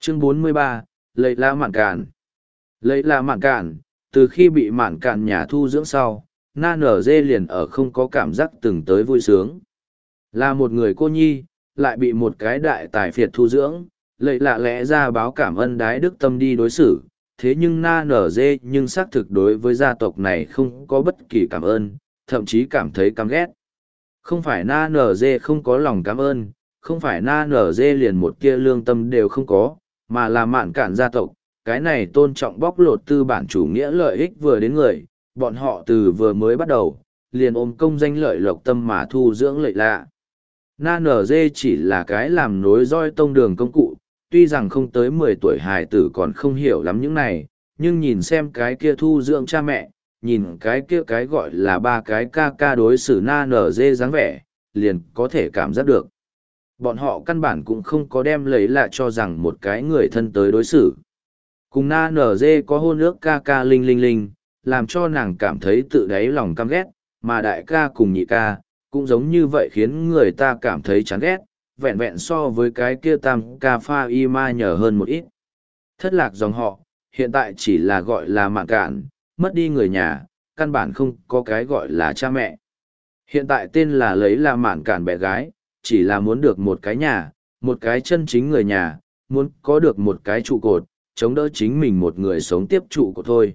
Chương 43, Lấy La Mạn Cản. Lấy La Mạn Cản, từ khi bị Mạn Cản nhà thu dưỡng sau, Na Nở Dê liền ở không có cảm giác từng tới vui sướng. Là một người cô nhi, lại bị một cái đại tài phiệt thu dưỡng, Lấy lạ lẽ ra báo cảm ơn đái đức tâm đi đối xử, thế nhưng Na Nở Dê nhưng xác thực đối với gia tộc này không có bất kỳ cảm ơn, thậm chí cảm thấy căm ghét. Không phải Na Nở Dê không có lòng cảm ơn, không phải Na Nở Dê liền một tia lương tâm đều không có, mà là Mạn Cản gia tộc, cái này tôn trọng bóc lột tư bản chủ nghĩa lợi ích vừa đến người, bọn họ từ vừa mới bắt đầu, liền ôm công danh lợi lộc tâm mà thu dưỡng lợi lạ. Na Nở Dê chỉ là cái làm nối roi tông đường công cụ, tuy rằng không tới 10 tuổi hài tử còn không hiểu lắm những này, nhưng nhìn xem cái kia thu dưỡng cha mẹ, nhìn cái kia cái gọi là ba cái ca ca đối xử Na Nở Dê dáng vẻ, liền có thể cảm giác được. Bọn họ căn bản cũng không có đem lấy lạ cho rằng một cái người thân tới đối xử. Cùng Na Nở Dê có hôn ước ca ca linh linh linh, làm cho nàng cảm thấy tự đáy lòng căm ghét, mà đại ca cùng nhị ca, cũng giống như vậy khiến người ta cảm thấy chán ghét, vẹn vẹn so với cái kia tam ca pha y ma nhờ hơn một ít. Thất lạc dòng họ, hiện tại chỉ là gọi là Mạn Cản, mất đi người nhà, căn bản không có cái gọi là cha mẹ. Hiện tại tên là lấy là Mạn Cản bé gái, chỉ là muốn được một cái nhà, một cái chân chính người nhà, muốn có được một cái trụ cột, chống đỡ chính mình một người sống tiếp trụ cột thôi.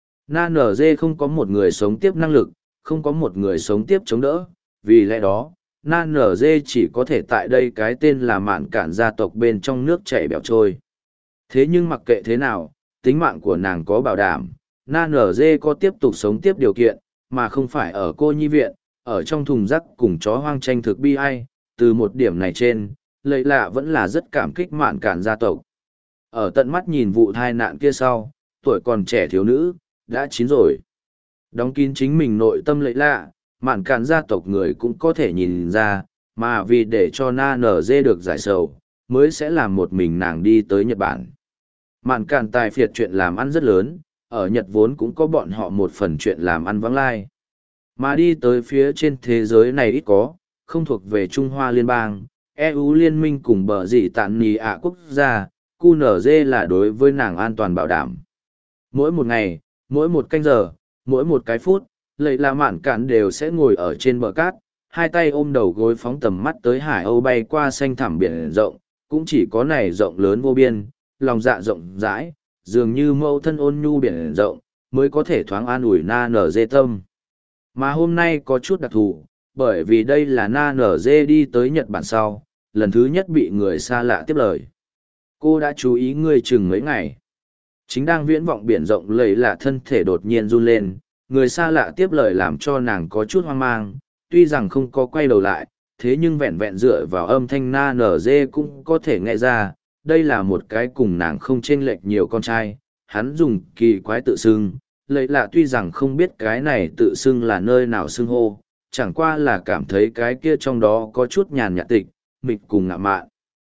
Na Nở Dê không có một người sống tiếp năng lực, không có một người sống tiếp chống đỡ, vì lẽ đó, Na Nở Dê chỉ có thể tại đây cái tên là Mạn Cản gia tộc bên trong nước chảy bẻo trôi. Thế nhưng mặc kệ thế nào, tính mạng của nàng có bảo đảm, Na Nở Dê có tiếp tục sống tiếp điều kiện, mà không phải ở cô nhi viện, ở trong thùng rác cùng chó hoang tranh thực bi ai. Từ một điểm này trên, Lấy lạ vẫn là rất cảm kích Mạn Cản gia tộc. Ở tận mắt nhìn vụ tai nạn kia sau, tuổi còn trẻ thiếu nữ, đã chín rồi. Đóng kín chính mình nội tâm Lấy lạ, Mạn Cản gia tộc người cũng có thể nhìn ra, mà vì để cho Na Nở Dê được giải sầu, mới sẽ làm một mình nàng đi tới Nhật Bản. Mạn Cản tài phiệt chuyện làm ăn rất lớn, ở Nhật vốn cũng có bọn họ một phần chuyện làm ăn vắng lai. Mà đi tới phía trên thế giới này ít có, không thuộc về Trung Hoa Liên bang, EU liên minh cùng bờ dị tạn nì ạ quốc gia, QNZ là đối với nàng an toàn bảo đảm. Mỗi một ngày, mỗi một canh giờ, mỗi một cái phút, Lấy là Mạn Cản đều sẽ ngồi ở trên bờ cát, hai tay ôm đầu gối phóng tầm mắt tới hải âu bay qua xanh thẳm biển rộng, cũng chỉ có này rộng lớn vô biên, lòng dạ rộng rãi, dường như mâu thân ôn nhu biển rộng, mới có thể thoáng an ủi Na Nở Dê tâm. Mà hôm nay có chút đặc thù, bởi vì đây là Na Nở Dê đi tới Nhật Bản sau, lần thứ nhất bị người xa lạ tiếp lời. Cô đã chú ý ngươi chừng mấy ngày. Chính đang viễn vọng biển rộng Lấy lạ thân thể đột nhiên run lên, người xa lạ tiếp lời làm cho nàng có chút hoang mang, tuy rằng không có quay đầu lại, thế nhưng vẹn vẹn dựa vào âm thanh Na Nở Dê cũng có thể nghe ra, đây là một cái cùng nàng không chênh lệch nhiều con trai, hắn dùng kỳ quái tự xưng, Lấy lạ tuy rằng không biết cái này tự xưng là nơi nào xưng hô, chẳng qua là cảm thấy cái kia trong đó có chút nhàn nhạt tịch, mịch cùng ngạ mạn.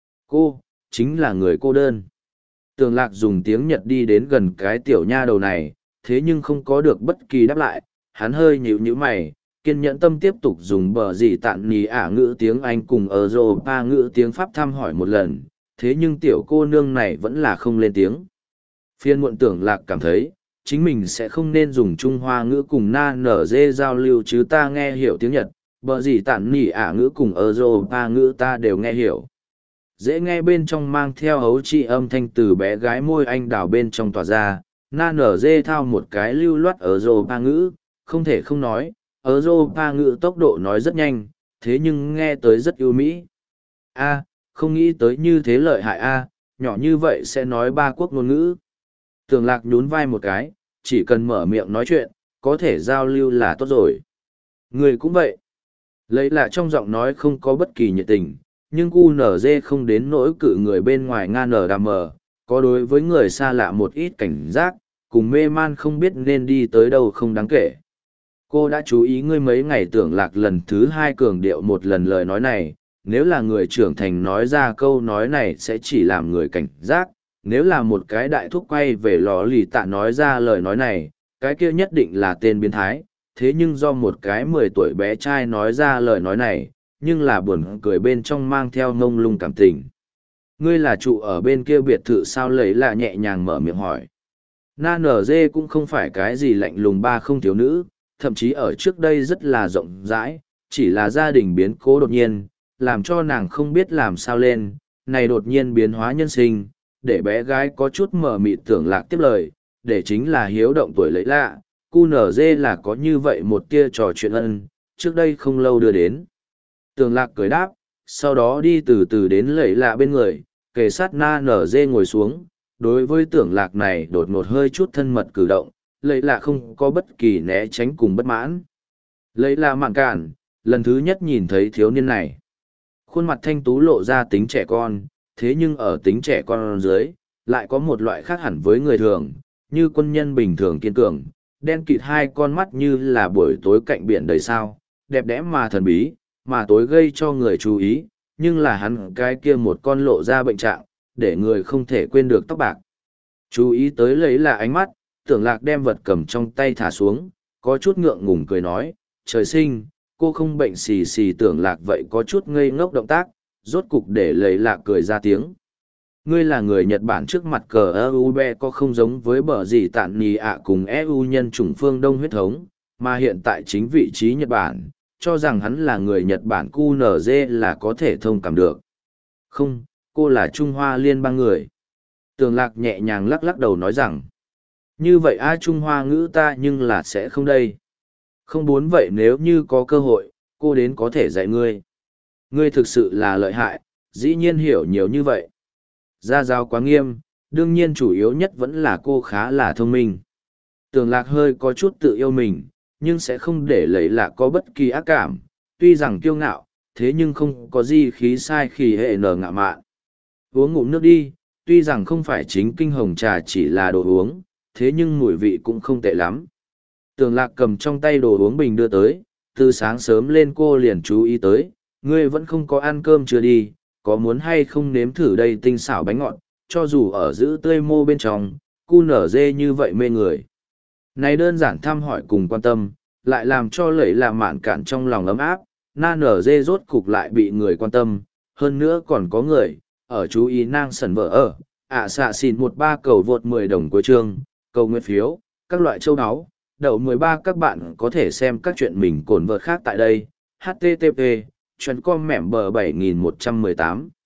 Cô, chính là người cô đơn. Tường Lạc dùng tiếng Nhật đi đến gần cái tiểu nha đầu này, thế nhưng không có được bất kỳ đáp lại, hắn hơi nhíu nhíu mày, kiên nhẫn tâm tiếp tục dùng bờ dị tạn nì ả ngữ tiếng Anh cùng Europa ngữ tiếng Pháp thăm hỏi một lần, thế nhưng tiểu cô nương này vẫn là không lên tiếng. Phiên muộn Tưởng Lạc cảm thấy, chính mình sẽ không nên dùng Trung Hoa ngữ cùng Na Nở Dê giao lưu chứ ta nghe hiểu tiếng Nhật, bờ gì tản nỉ ả ngữ cùng Europa ngữ ta đều nghe hiểu. Dễ nghe bên trong mang theo hấu trị âm thanh từ bé gái môi anh đào bên trong tỏa ra, Na Nở Dê thao một cái lưu loát Europa ngữ, không thể không nói, Europa ngữ tốc độ nói rất nhanh, thế nhưng nghe tới rất ưu mỹ. A, không nghĩ tới như thế lợi hại a, nhỏ như vậy sẽ nói ba quốc ngôn ngữ. Tưởng Lạc nhún vai một cái, chỉ cần mở miệng nói chuyện, có thể giao lưu là tốt rồi. Người cũng vậy. Lấy lạ trong giọng nói không có bất kỳ nhiệt tình, nhưng QNZ không đến nỗi cự người bên ngoài ngan nở đàm mờ, có đối với người xa lạ một ít cảnh giác, cùng mê man không biết nên đi tới đâu không đáng kể. Cô đã chú ý ngươi mấy ngày. Tưởng Lạc lần thứ hai cường điệu một lần lời nói này, nếu là người trưởng thành nói ra câu nói này sẽ chỉ làm người cảnh giác, nếu là một cái đại thúc quay về lò lì tạ nói ra lời nói này, cái kia nhất định là tên biến thái, thế nhưng do một cái 10 tuổi bé trai nói ra lời nói này, nhưng là buồn cười bên trong mang theo ngông lung cảm tình. Ngươi là trụ ở bên kia biệt thự sao? Lấy là nhẹ nhàng mở miệng hỏi. Na nở dê cũng không phải cái gì lạnh lùng ba không thiếu nữ, thậm chí ở trước đây rất là rộng rãi, chỉ là gia đình biến cố đột nhiên, làm cho nàng không biết làm sao lên, này đột nhiên biến hóa nhân sinh, để bé gái có chút mờ mịt tưởng lạc tiếp lời, để chính là hiếu động tuổi lấy lạ, cu nở dê là có như vậy một tia trò chuyện ân, trước đây không lâu đưa đến. Tưởng lạc cười đáp, sau đó đi từ từ đến lẫy lạ bên người, kề sát na nở dê ngồi xuống. Đối với tưởng lạc này đột ngột hơi chút thân mật cử động, lẫy lạ không có bất kỳ né tránh cùng bất mãn. Lẫy lạ mạn cản, lần thứ nhất nhìn thấy thiếu niên này. Khuôn mặt thanh tú lộ ra tính trẻ con, thế nhưng ở tính trẻ con dưới, lại có một loại khác hẳn với người thường, như quân nhân bình thường kiên cường, đen kịt hai con mắt như là buổi tối cạnh biển đầy sao, đẹp đẽ mà thần bí, mà tối gây cho người chú ý, nhưng là hắn cái kia một con lộ ra bệnh trạng, để người không thể quên được tóc bạc. Chú ý tới lấy là ánh mắt, tưởng lạc đem vật cầm trong tay thả xuống, có chút ngượng ngùng cười nói, trời sinh, cô không bệnh xì xì. Tưởng lạc vậy có chút ngây ngốc động tác, rốt cục để lấy lạc cười ra tiếng. Ngươi là người Nhật Bản trước mặt cờ EUB có không giống với bờ gì tạn nì ạ cùng EU nhân chủng phương Đông huyết thống, mà hiện tại chính vị trí Nhật Bản, cho rằng hắn là người Nhật Bản QNZ là có thể thông cảm được. Không, cô là Trung Hoa Liên bang người. Tường lạc nhẹ nhàng lắc lắc đầu nói rằng, như vậy ai Trung Hoa ngữ ta nhưng là sẽ không đây. Không muốn vậy nếu như có cơ hội, cô đến có thể dạy ngươi. Ngươi thực sự là lợi hại, dĩ nhiên hiểu nhiều như vậy. Gia giáo quá nghiêm, đương nhiên chủ yếu nhất vẫn là cô khá là thông minh. Tường lạc hơi có chút tự yêu mình, nhưng sẽ không để lấy lạc có bất kỳ ác cảm, tuy rằng kiêu ngạo, thế nhưng không có gì khí sai khi hệ nở ngạ mạn. Uống ngụm nước đi, tuy rằng không phải chính kinh hồng trà chỉ là đồ uống, thế nhưng mùi vị cũng không tệ lắm. Tường lạc cầm trong tay đồ uống bình đưa tới, từ sáng sớm lên cô liền chú ý tới, ngươi vẫn không có ăn cơm chưa đi, có muốn hay không nếm thử đây tinh xảo bánh ngọt, cho dù ở giữ tươi mô bên trong, cu nở dê như vậy mê người. Này đơn giản thăm hỏi cùng quan tâm, lại làm cho lẩy là mạn cản trong lòng ấm áp, na nở dê rốt cục lại bị người quan tâm, hơn nữa còn có người, ở chú ý nang sần vợ ở, xạ xìn 13 cầu vượt 10 đồng cuối chương, cầu nguyện phiếu, các loại châu áo, đậu 13 các bạn có thể xem các chuyện mình cồn vợt khác tại đây, http, chuyến com mẻm bờ 7118.